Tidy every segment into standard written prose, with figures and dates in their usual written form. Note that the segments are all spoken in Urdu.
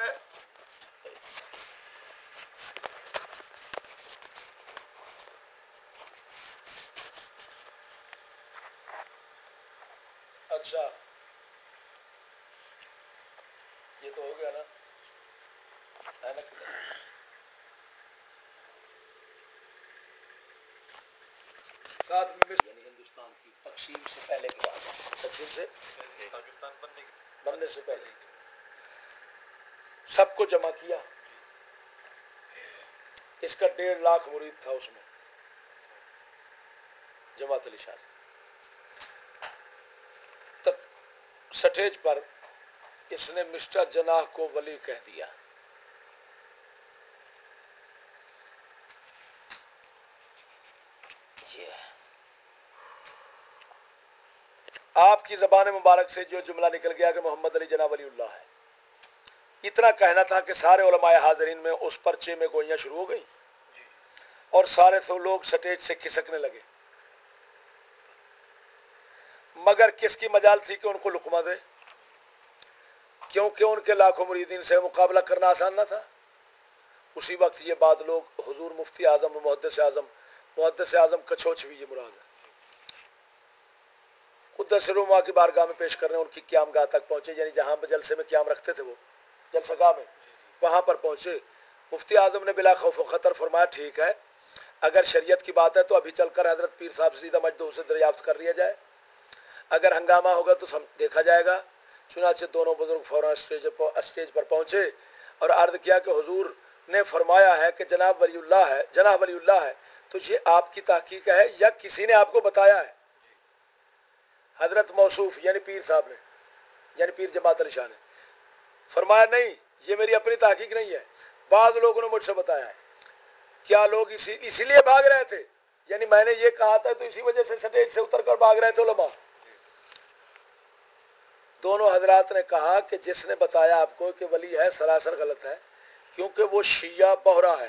ہے اچھا یہ تو ہو گیا نا ساتھ میں یعنی ہندوستان کی تقسیم سے پہلے کی بات ہے تقسیم سے پاکستان بننے سے پہلے سب کو جمع کیا اس کا 1.5 لاکھ مرید تھا اس میں جماعت علی شاہ تک سٹیج پر اس نے مسٹر جناح کو ولی کہہ دیا آپ کی زبان مبارک سے جو جملہ نکل گیا کہ محمد علی جناح ولی اللہ ہے اتنا کہنا تھا کہ سارے علماء حاضرین میں اس پرچے میں گوئیاں شروع ہو گئی اور سارے تو لوگ سٹیج سے کھسکنے لگے مگر کس کی مجال تھی کہ ان کو لقمہ دے کیونکہ ان کے لاکھوں مریدین سے مقابلہ کرنا آسان نہ تھا اسی وقت یہ بات لوگ حضور مفتی اعظم محدث اعظم کچھوچ بھی یہ مراد ہے قدس روما کی بارگاہ میں پیش کرنے ان کی قیام گاہ تک پہنچے یعنی جہاں جلسے میں قیام رکھتے تھے وہ جلسہ گاہ میں وہاں پر پہنچے مفتی اعظم نے بلا خوف و خطر فرمایا ٹھیک ہے اگر شریعت کی بات ہے تو ابھی چل کر حضرت پیر صاحب سیدھا مجدوں سے دریافت کر لیا جائے اگر ہنگامہ ہوگا تو دیکھا جائے گا چنانچہ دونوں بزرگ فوراً اسٹیج پر پہنچے اور عرض کیا کہ حضور نے فرمایا ہے کہ جناب ولی اللہ ہے تو یہ آپ کی تحقیق ہے یا کسی نے آپ کو بتایا ہے حضرت موصوف یعنی پیر صاحب نے یعنی پیر جماعت علی شاہ نے فرمایا نہیں یہ میری اپنی تحقیق نہیں ہے بعض لوگوں نے مجھ سے بتایا ہے کیا لوگ اسی لیے بھاگ رہے تھے یعنی میں نے یہ کہا تھا تو اسی وجہ سے سٹیج سے اتر کر بھاگ رہے تھے علماء دونوں حضرات نے کہا کہ جس نے بتایا آپ کو کہ ولی ہے سراسر غلط ہے کیونکہ وہ شیعہ بہرا ہے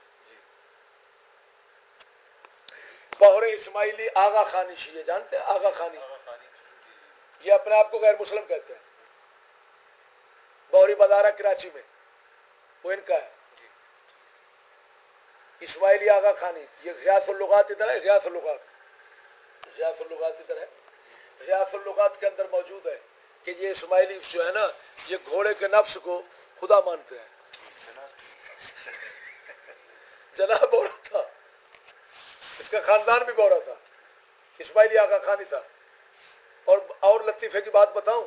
بہرے اسماعیلی آغا خانی شیعہ جانتے ہیں آغا خانی یہ اپنے آپ کو غیر مسلم کہتے ہیں بہری بازارہ کراچی میں وہ ان کا ہے اسماعیلی آغا خانی یہ غیاث اللغات ادھر ہے غیاث اللغات ادھر ہے غیاث اللغات کے اندر موجود ہے کہ یہ اسماعیلی جو ہے نا یہ گھوڑے کے نفس کو خدا مانتے ہیں جناب بورا تھا اس کا خاندان بھی بورا تھا اسماعیلی آغا خانی تھا اور لطیفے کی بات بتاؤں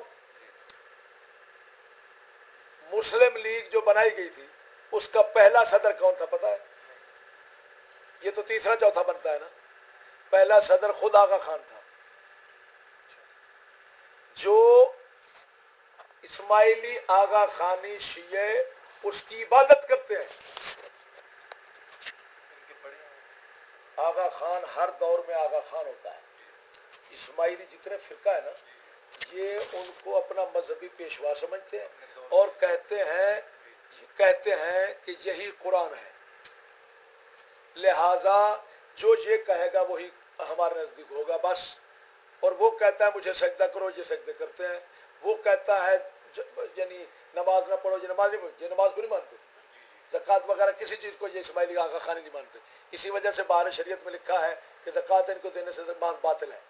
مسلم لیگ جو بنائی گئی تھی اس کا پہلا صدر کون تھا پتا ہے یہ تو تیسرا چوتھا بنتا ہے نا پہلا صدر خود آغا خان تھا جو اسماعیلی آغا خانی شیعہ اس کی عبادت کرتے ہیں آغا خان ہر دور میں آغا خان ہوتا ہے اسماعیلی جتنے فرقہ ہے نا یہ ان کو اپنا مذہبی پیشوا سمجھتے ہیں اور کہتے ہیں کہ یہی قرآن ہے لہذا جو یہ کہے گا وہی ہمارے نزدیک ہوگا بس اور وہ کہتا ہے مجھے سجدہ کرو یہ سجدے کرتے ہیں وہ کہتا ہے یعنی نماز نہ پڑھو یہ نماز کو نہیں مانتے زکوٰۃ وغیرہ کسی چیز کو یہ اسماعیلی آغا خانی نہیں مانتے اسی وجہ سے بہار شریعت میں لکھا ہے کہ زکوٰۃ ان کو دینے سے باطل ہے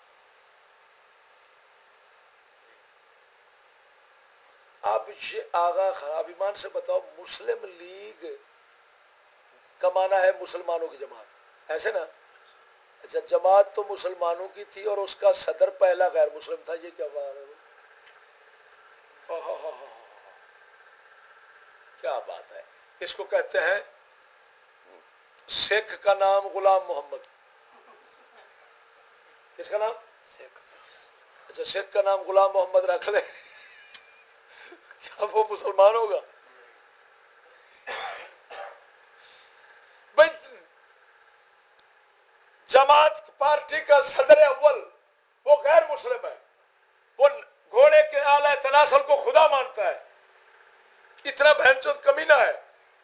اب یہ آغا خان اب ایمان سے بتاؤ مسلم لیگ کا معنی ہے مسلمانوں کی جماعت ایسے نا اچھا جماعت تو مسلمانوں کی تھی اور اس کا صدر پہلا غیر مسلم تھا یہ کیا بات ہے کیا بات ہے اس کو کہتے ہیں سکھ کا نام غلام محمد کس کا نام اچھا سکھ کا نام غلام محمد رکھ لے کیا وہ مسلمان ہوگا بھائی جماعت پارٹی کا صدر اول وہ غیر مسلم ہے وہ گھوڑے کے اعلی تناسل کو خدا مانتا ہے اتنا بہنچود کمینہ ہے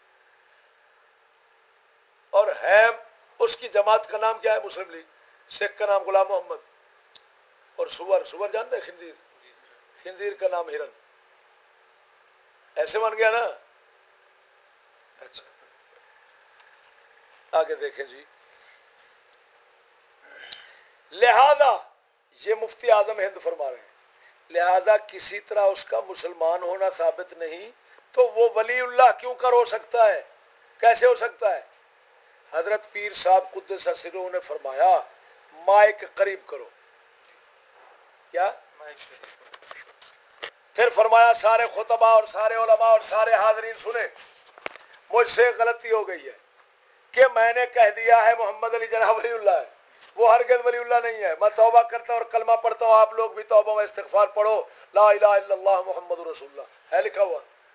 اور ہے اس کی جماعت کا نام کیا ہے مسلم لیگ سکھ کا نام غلام محمد اور سور جانتے ہیں خنزیر کا نام ہرن ایسے بن گیا نا. اچھا آگے دیکھیں جی. لہذا یہ مفتی اعظم ہند فرما رہے ہیں لہذا کسی طرح اس کا مسلمان ہونا ثابت نہیں تو وہ ولی اللہ کیوں کر ہو سکتا ہے؟ کیسے ہو سکتا ہے؟ حضرت پیر صاحب قدس سرہ نے فرمایا مائک قریب کرو. کیا؟ پھر فرمایا سارے خطباء اور سارے علماء اور سارے حاضرین سنیں، مجھ سے غلطی ہو گئی ہے کہ میں نے کہہ دیا ہے محمد علی جناح ولی اللہ ہے. وہ ہرگز ولی اللہ نہیں ہے. میں توبہ کرتا ہوں اور کلمہ پڑھتا ہوں، آپ لوگ بھی توبہ و استغفار پڑھو، لا الہ الا اللہ محمد رسول اللہ ہے لکھا ہوا.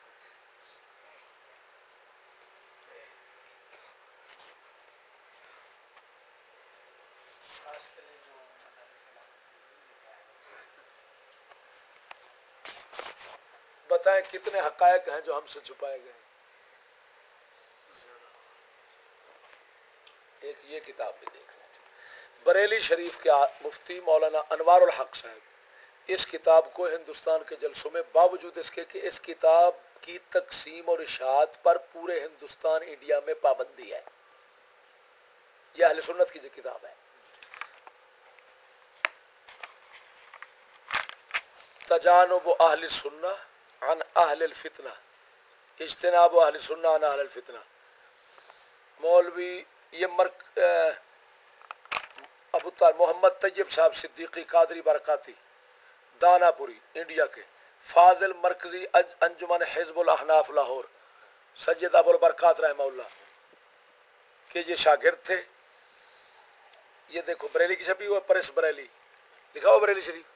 بتائیں کتنے حقائق ہیں جو ہم سے چھپائے گئے ہیں. ایک یہ کتاب بھی دیکھ لیں. بریلی شریف کے مفتی مولانا انوار الحق صاحب اس کتاب کو ہندوستان کے جلسوں میں باوجود اس کے کہ اس کتاب کی تقسیم اور اشاعت پر پورے ہندوستان انڈیا میں پابندی ہے. یہ اہل سنت کی جو کتاب ہے تجانب اہل سنہ عن اہل الفتنہ اجتناب اہل سنہ عن اہل الفتنہ. مولوی یہ ابو طاہر محمد طیب صاحب صدیقی قادری برکاتی دانا پوری انڈیا کے، فاضل مرکزی انجمن حزب الاحناف لاہور سید ابو البرکات رحمہ اللہ کے یہ شاگرد تھے. یہ دیکھو بریلی کی چھپی ہوا پریس بریلی دکھاؤ بریلی شریف.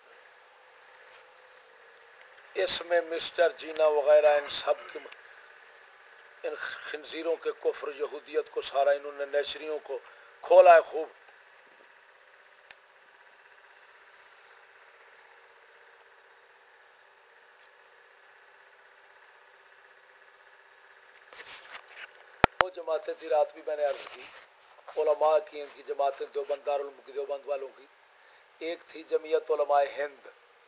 اس میں مسٹر جینا وغیرہ ان سب کے ان خنزیروں کے کفر یہودیت کو سارا انہوں نے نیچریوں کو کھولا ہے خوب. وہ جماعتیں تھی رات بھی میں نے عرض کی علماء کی ان کی جماعتیں دیوبند دارالعلوم کی دیوبند والوں کی. ایک تھی جمعیت علماء ہند.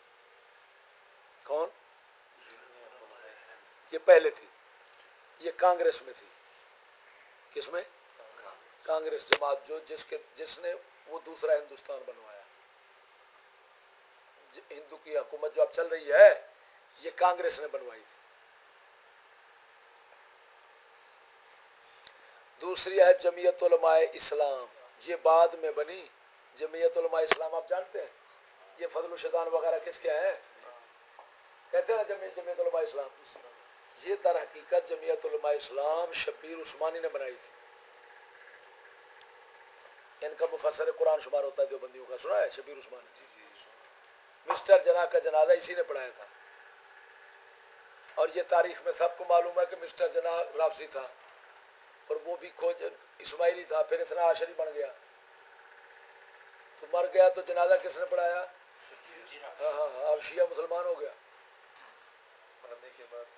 کون؟ یہ پہلے تھی، یہ کانگریس میں تھی. کس میں؟ کانگریس جماعت جو جس نے وہ دوسرا ہندوستان بنوایا. ہندو کی حکومت جو اب چل رہی ہے یہ کانگریس نے بنوائی تھی. دوسری ہے جمعیت علماء اسلام، یہ بعد میں بنی. جمعیت علماء اسلام آپ جانتے ہیں یہ فضل الشیطان وغیرہ کس کے ہیں؟ کہتے ہیں نا جمعیت علماء اسلام. یہ در حقیقت جمعیت علماء اسلام شبیر عثمانی نے بنائی تھی. ان کا مفسر قرآن شمار ہوتا ہے دیوبندیوں کا، سنا ہے شبیر عثمانی. مسٹر جناح کا جنازہ اسی نے پڑھایا تھا. اور یہ تاریخ میں سب کو معلوم ہے کہ مسٹر جناح رافضی تھا اور وہ بھی کھوج اسماعیلی تھا، پھر اتنا عاشری بن گیا تو مر گیا تو جنازہ کس نے پڑھایا؟ ہاں ہاں ہاں اب شیعہ مسلمان ہو گیا مرنے کے بعد.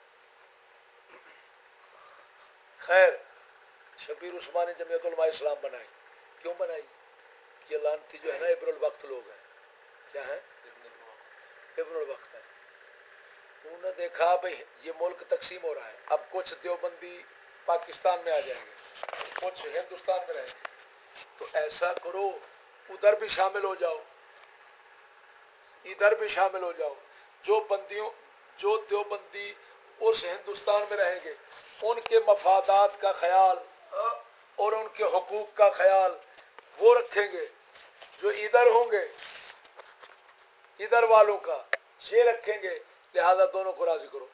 خیر شبیر عثمانی جمعیت علماء اسلام بنائی. کیوں بنائی؟ یہ لانتی جو ہے نا ابن الوقت لوگ ہیں. کیا ہے؟ ابن الوقت ہے. انہوں نے دیکھا بھائی یہ ملک تقسیم ہو رہا ہے، اب کچھ دیوبندی پاکستان میں آ جائیں گے، کچھ ہندوستان میں رہیں گے، تو ایسا کرو ادھر بھی شامل ہو جاؤ، ادھر بھی شامل ہو جاؤ. جو دیوبندی اس ہندوستان میں رہیں گے ان کے مفادات کا خیال اور ان کے حقوق کا خیال وہ رکھیں گے. جو ادھر ہوں گے ادھر والوں کا یہ رکھیں گے، لہذا دونوں کو راضی کرو.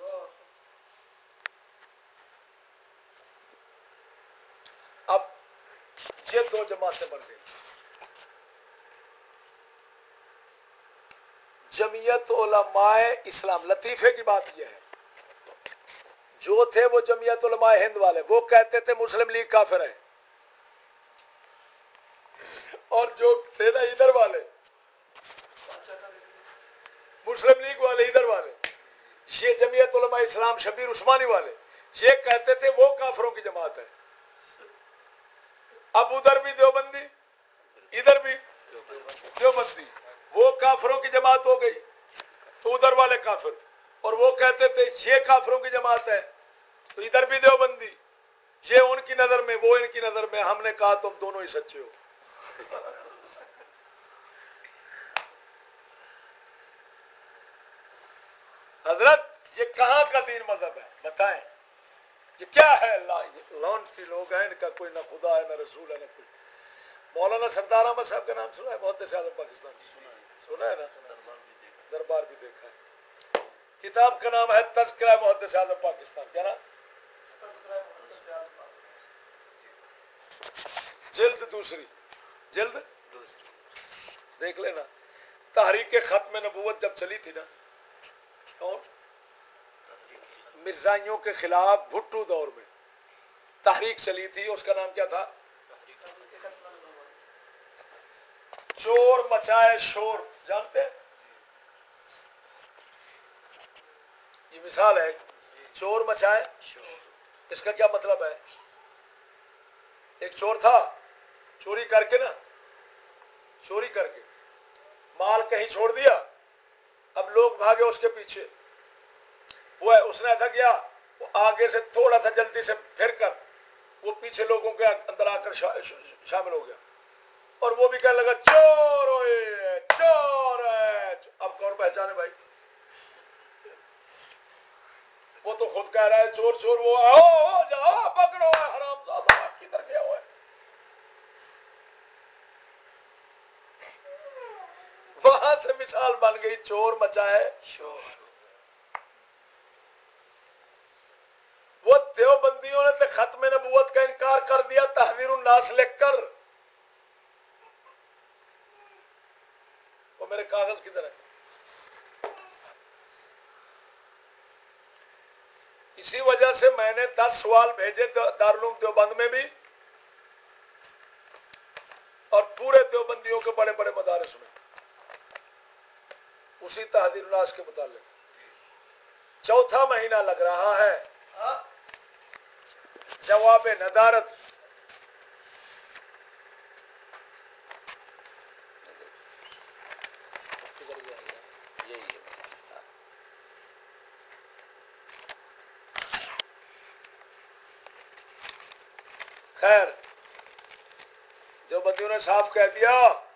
اب یہ دو جماعتیں بن گئی. جمعیت علماء اسلام، لطیفے کی بات یہ ہے جو تھے وہ جمعیت علماء ہند والے وہ کہتے تھے مسلم لیگ کافر ہے، اور جو تھے نا ادھر والے مسلم لیگ والے ادھر والے یہ جمعیت علماء اسلام شبیر عثمانی والے یہ کہتے تھے وہ کافروں کی جماعت ہے. اب ادھر بھی دیوبندی ادھر بھی دیوبندی، وہ کافروں کی جماعت ہو گئی تو ادھر والے کافر اور وہ کہتے تھے یہ کافروں کی جماعت ہے، تو ادھر بھی دیوبندی، یہ ان کی نظر میں وہ ان کی نظر میں. ہم نے کہا تم دونوں ہی سچے ہو. حضرت یہ کہاں کا دین مذہب ہے بتائیں؟ یہ کیا ہے؟ اللہ یہ لونتی لوگ ہیں، ان کا کوئی نہ خدا ہے نہ رسول ہے نہ کوئی. مولانا سردار احمد صاحب کا نام سنا ہے؟ محدث اعظم پاکستان سنا ہے نا؟ دربار بھی دیکھا ہے. کتاب کا نام ہے تذکرہ محدث اعظم پاکستان. کیا نام؟ جلد دوسری، جلد دیکھ لینا. تحریک ختم نبوت جب چلی تھی نا، کون؟ مرزائیوں کے خلاف بھٹو دور میں تحریک چلی تھی. اس کا نام کیا تھا؟ چور مچائے شور. جانتے ہیں؟ یہ مثال ہے، چور مچائے. اس کا کیا مطلب ہے؟ ایک چور تھا، چوری کر کے نا، چوری کر کے مال کہیں چھوڑ دیا. اب لوگ بھاگے اس کے پیچھے. وہ ہے اس نے ایسا کیا، وہ آگے سے تھوڑا سا جلدی سے پھر کر وہ پیچھے لوگوں کے اندر آ کر شامل ہو گیا. اور وہ بھی کہنے لگا چور ہوئے، چور ہے. اب کون پہچانے بھائی؟ وہ تو خود کہہ رہا ہے چور چور. وہ آؤ جاؤ پکڑو حرام زادہ کدھر گیا ہوا ہے. وہاں سے مثال بن گئی چور مچائے شور. وہ دیوبندیوں نے تو ختم نبوت کا انکار کر دیا تحذیر الناس لکھ کر. وہ میرے کاغذ کدھر ہے؟ اسی وجہ سے میں نے 10 سوال بھیجے دارالعلوم دیوبند میں بھی اور پورے دیوبندیوں کے بڑے بڑے مدارس میں اسی تحذیر الناس کے متعلق. چوتھا مہینہ لگ رہا ہے. جواب ندارت. خیر دیوبندیوں نے صاف کہہ دیا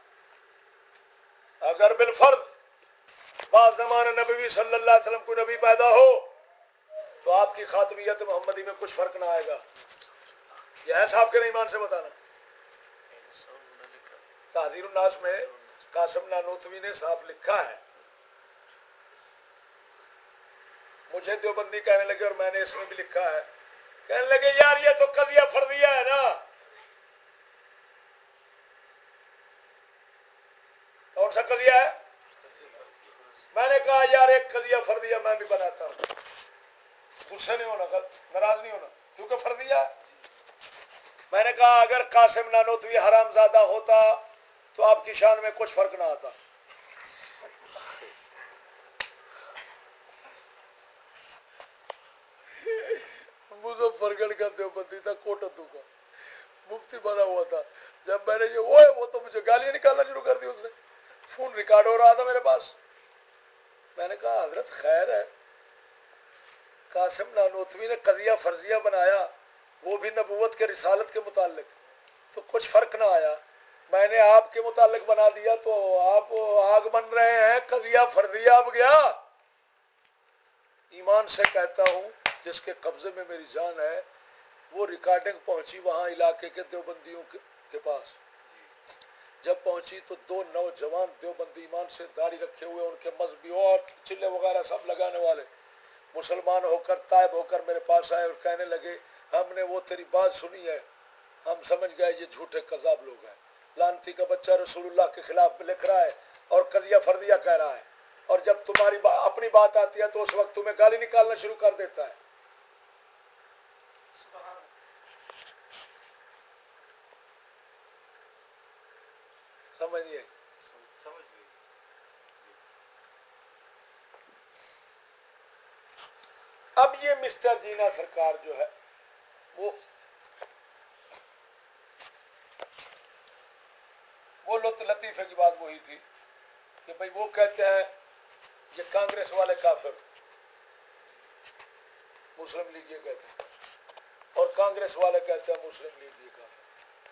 اگر بالفرض بعض زمانہ نبی صلی اللہ علیہ وسلم کوئی نبی پیدا ہو تو آپ کی خاتمیت محمدی میں کچھ فرق نہ آئے گا. یہ ہے صاحب کے ایمان سے بتانا. تحذیر الناس میں قاسم نانوتوی نے صاف لکھا ہے. مجھے دیوبندی کہنے لگے اور میں نے اس میں بھی لکھا ہے. کہنے لگے یار یہ تو قضیہ فردیہ ہے نا. کون سا قضیہ ہے؟ میں نے کہا یار ایک قضیہ فردیہ میں بھی بناتا ہوں. غصے نہیں ہونا، ناراض نہیں ہونا کیونکہ فردیہ ہے. میں نے کہا اگر قاسم نانوتوی حرام زادہ ہوتا تو آپ کی شان میں کچھ فرق نہ آتا. مظفر گڑھ کا دیوبندی تھا، کوٹدو کا مفتی بنا ہوا تھا. جب میں نے یہ وہ تو مجھے گالیاں نکالنا شروع کر دی. اس نے فون ریکارڈ ہو رہا تھا میرے پاس. میں نے کہا حضرت خیر ہے، قاسم نانوتوی نے قضیہ فرضیہ بنایا وہ بھی نبوت کے رسالت کے متعلق، تو کچھ فرق نہ آیا. میں نے آپ کے متعلق بنا دیا تو آپ آگ بن رہے ہیں. قضیہ فرضیہ اب گیا. ایمان سے کہتا ہوں جس کے قبضے میں میری جان ہے، وہ ریکارڈنگ پہنچی وہاں علاقے کے دیوبندیوں کے پاس. جب پہنچی تو 2 نوجوان دیوبندی ایمان سے داڑھی رکھے ہوئے، ان کے مذہبی اور چلے وغیرہ سب لگانے والے مسلمان ہو کر تائب ہو کر میرے پاس آئے اور کہنے لگے ہم نے وہ تیری بات سنی ہے، ہم سمجھ گئے یہ جھوٹے کذاب لوگ ہیں. لانتی کا بچہ رسول اللہ کے خلاف لکھ رہا ہے اور قضیہ فردیہ کہہ رہا ہے، اور جب تمہاری اپنی بات آتی ہے تو اس وقت تمہیں گالی نکالنا شروع کر دیتا ہے. سمجھیے. اب یہ مسٹر جینا سرکار جو ہے وہ لطیفے کی بات وہی تھی کہ بھئی وہ کہتے ہیں یہ کانگریس والے کافر، مسلم لیگ یہ کہتے ہیں، اور کانگریس والے کہتے ہیں مسلم لیگ یہ کافر،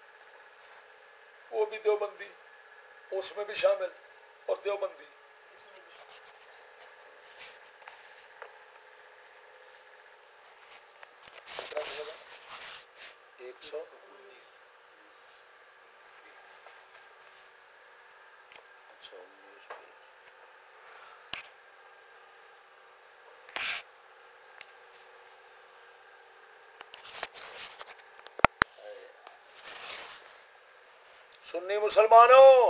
وہ بھی دیوبندی اس میں بھی شامل اور دیوبندی۔ 100 اچھا سنی مسلمانوں،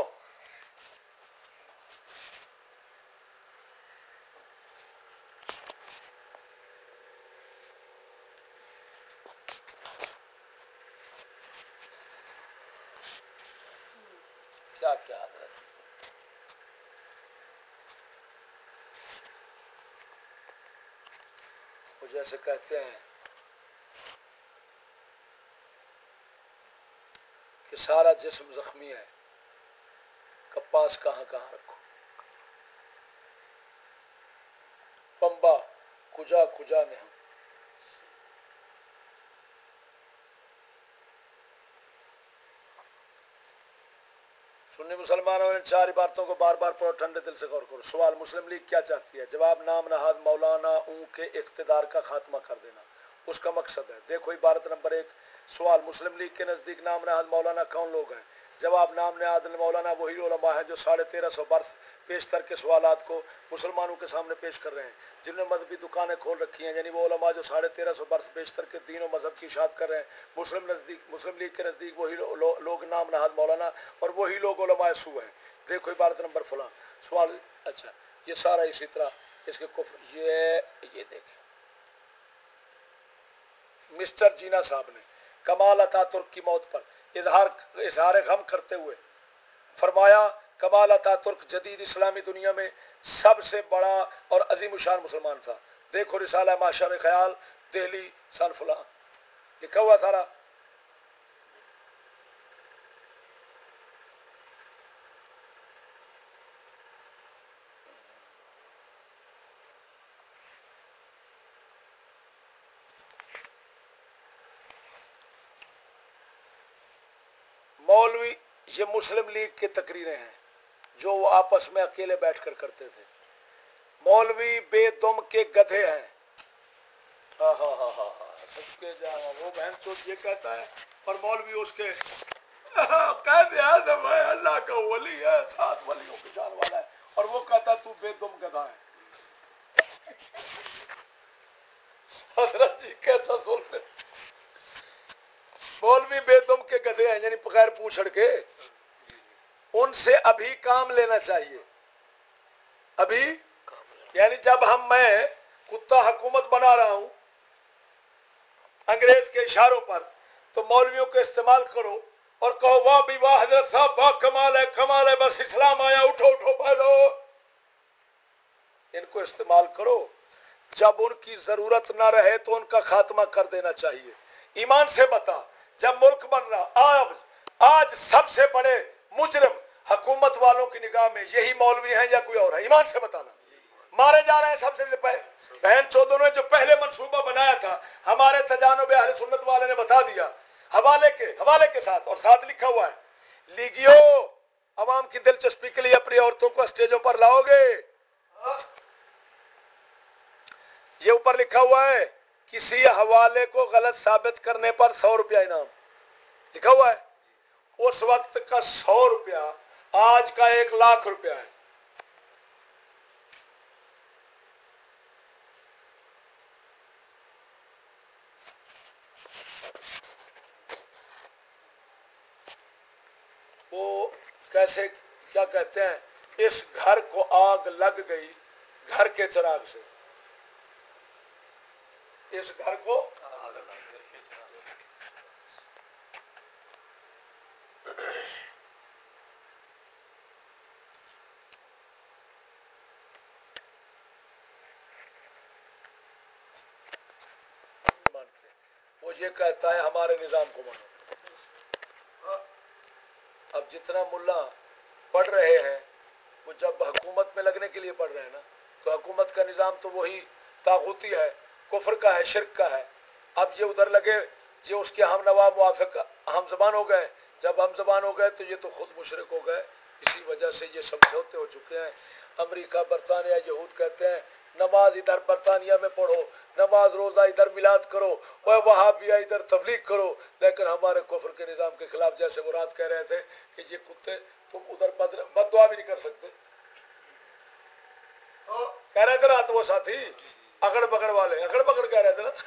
کیا کیا حضرت، وہ جیسے کہتے ہیں کہ سارا جسم زخمی ہے، کپاس کہاں کہاں رکھو، پمبا کجا کجا نے ہم۔ سنی مسلمانوں نے 4 عبارتوں کو بار بار پڑھو، ٹھنڈے دل سے غور کرو۔ سوال: مسلم لیگ کیا چاہتی ہے؟ جواب: نام نہاد مولانا اوں کے اقتدار کا خاتمہ کر دینا اس کا مقصد ہے۔ دیکھو عبارت نمبر 1۔ سوال: مسلم لیگ کے نزدیک نام نہاد مولانا کون لوگ ہیں؟ جواب: نام نہاد مولانا وہی علماء ہیں جو 1350 برس پیشتر کے سوالات کو مسلمانوں کے سامنے پیش کر رہے ہیں، جنہوں نے مذہبی دکانیں کھول رکھی ہیں، یعنی وہ علماء جو 1350 برس پیشتر کے دین و مذہب کی اشاعت کر رہے ہیں۔ مسلم لیگ کے نزدیک وہی لوگ نام نہاد مولانا اور وہی لوگ علماء سو ہیں۔ دیکھو عبارت نمبر فلاں۔ سوال: اچھا یہ سارا اسی طرح اس کے کفر، یہ دیکھیں مسٹر جینا صاحب نے کمال اتا ترک کی موت پر اظہار غم کرتے ہوئے فرمایا: کمال اتا ترک جدید اسلامی دنیا میں سب سے بڑا اور عظیم الشان مسلمان تھا۔ دیکھو رسالہ معشر خیال، دہلی سن فلاں، لکھا ہوا سارا۔ مولوی، یہ مسلم لیگ کی تقریریں ہیں جو وہ آپس میں اکیلے بیٹھ کر کرتے تھے۔ مولوی بے دم کے گدھے ہیں۔ ہاں ہاں ہاں ہاں ہاں، سب کے جانا وہ بہن چوت یہ کہتا ہے اور مولوی اس کے قائد اعظم ہے، اللہ کا ولی ہے، 7 ولیوں کی شان والا ہے، اور وہ کہتا ہے تو بے دم گدھا ہے۔ حضرت جی کیسا سنتے، مولوی بے دم کے گدھے ہیں، یعنی بغیر پوچھڑ کے، ان سے ابھی کام لینا چاہیے۔ ابھی یعنی جب میں کتا حکومت بنا رہا ہوں انگریز کے اشاروں پر، تو مولویوں کو استعمال کرو اور کہو واہ بھی واہ حضرت صاحب واہ کمال ہے بس اسلام آیا، اٹھو اٹھو پہلو۔ ان کو استعمال کرو، جب ان کی ضرورت نہ رہے تو ان کا خاتمہ کر دینا چاہیے۔ ایمان سے بتا، جب ملک بن رہا آج سب سے بڑے مجرم حکومت والوں کی نگاہ میں یہی مولوی ہیں یا کوئی اور ہے؟ ایمان سے بتانا۔ مارے جا رہے ہیں سب سے پہلے، بہن چودوں نے جو پہلے منصوبہ بنایا تھا ہمارے تجانب اہل سنت والے نے بتا دیا حوالے کے ساتھ، اور ساتھ لکھا ہوا ہے لیگیو عوام کی دلچسپی کے لیے اپنی عورتوں کو اسٹیجوں پر لاؤ گے۔ یہ اوپر لکھا ہوا ہے کسی حوالے کو غلط ثابت کرنے پر 100 روپیہ انعام لکھا ہوا ہے۔ اس وقت کا 100 روپیہ آج کا 1,00,000 روپیہ ہے۔ وہ کیسے کیا کہتے ہیں، اس گھر کو آگ لگ گئی گھر کے چراغ سے، اس گھر کو وہ یہ کہتا ہے ہمارے نظام کو مانو۔ اب جتنا ملا پڑھ رہے ہیں وہ جب حکومت میں لگنے کے لیے پڑھ رہے ہیں نا، تو حکومت کا نظام تو وہی طاغوتی ہے کفر کا ہے، شرک کا ہے. اب یہ ادھر لگے یہ اس کے ہم نوا موافق ہم زبان ہو گئے. جب ہم زبان ہو گئے تو یہ تو خود مشرک ہو گئے. اسی وجہ سے یہ سمجھوتے ہو چکے ہیں. امریکہ برطانیہ یہود کہتے ہیں نماز ادھر برطانیہ میں پڑھو، نماز روزہ ادھر میلاد کرو، اور وہابیہ ادھر تبلیغ کرو. لیکن ہمارے کفر کے نظام کے خلاف، جیسے مراد کہہ رہے تھے کہ یہ کتے تم ادھر بد دعا بھی نہیں کر سکتے. کہہ رہے تھے رات وہ ساتھی اگڑ بگڑ والے، اگڑ بگڑ کہہ رہے تھے نا.